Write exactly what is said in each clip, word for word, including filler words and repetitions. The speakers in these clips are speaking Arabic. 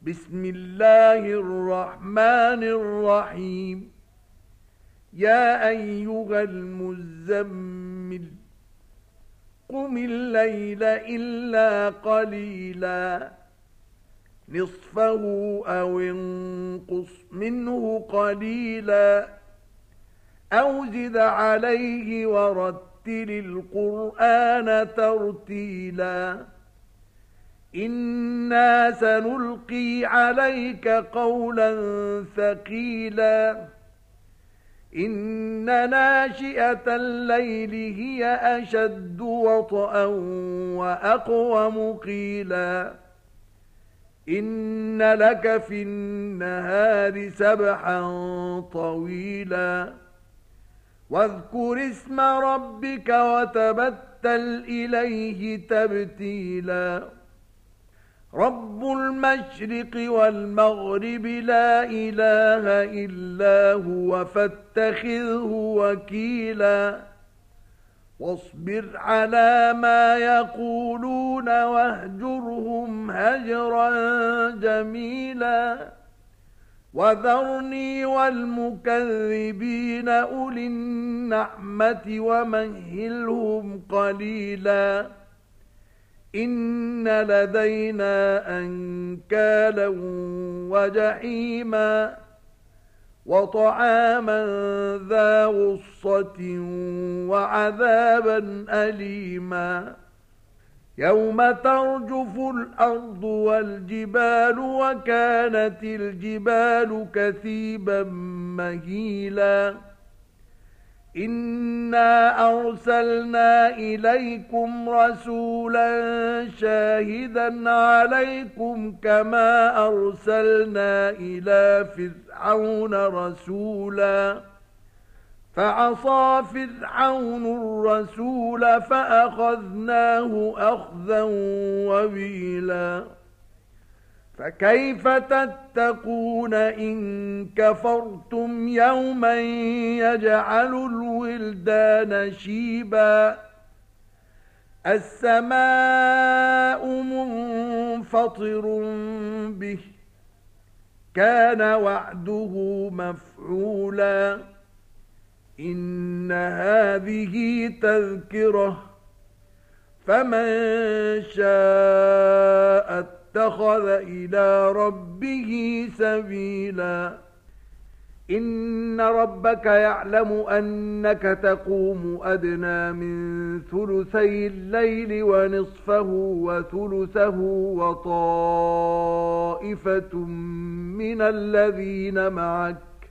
بسم الله الرحمن الرحيم. يا أيها المزمل قم الليل إلا قليلا نصفه أو انقص منه قليلا أو زد عليه ورتل القرآن ترتيلا إنا سنلقي عليك قولا ثقيلا إن ناشئة الليل هي أشد وطئا وأقوم قيلا إن لك في النهار سبحا طويلا واذكر اسم ربك وتبتل إليه تبتيلا رب المشرق والمغرب لا إله إلا هو فاتخذه وكيلا واصبر على ما يقولون واهجرهم هجرا جميلا وذرني والمكذبين أولي النعمة ومهلهم قليلا إن لدينا أنكالا وجحيما وطعاما ذا غصة وعذابا أليما يوم ترجف الأرض والجبال وكانت الجبال كثيبا مهيلا إنا أرسلنا إليكم رسولا شاهدا عليكم كما أرسلنا إلى فرعون رسولا فعصى فرعون الرسول فأخذناه أخذا وبيلا فكيف تتقون إن كفرتم يوما يجعل الولدان شيبا السماء منفطر به كان وعده مفعولا إن هذه تذكرة فمن شاء اتخذ إلى ربه سبيلا إن ربك يعلم أنك تقوم أدنى من ثلثي الليل ونصفه وثلثه وطائفة من الذين معك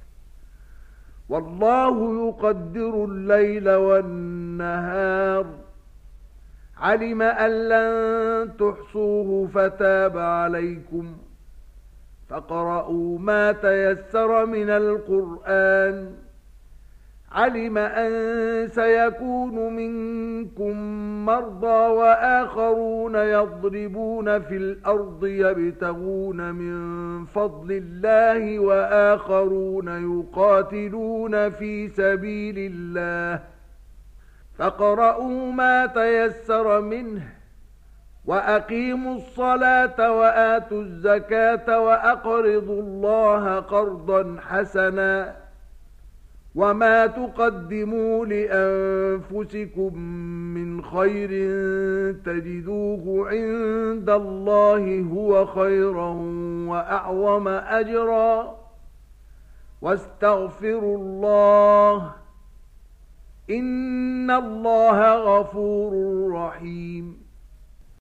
والله يقدر الليل والنهار علم أن لن تحصوه فتاب عليكم فاقرؤوا ما تيسر من القرآن علم أن سيكون منكم مرضى وآخرون يضربون في الأرض يبتغون من فضل الله وآخرون يقاتلون في سبيل الله فاقرؤوا ما تيسر منه وأقيموا الصلاة وآتوا الزكاة وأقرضوا الله قرضا حسنا وما تقدموا لأنفسكم من خير تجدوه عند الله هو خيرا وأعظم أجرا واستغفروا الله إن الله غفور رحيم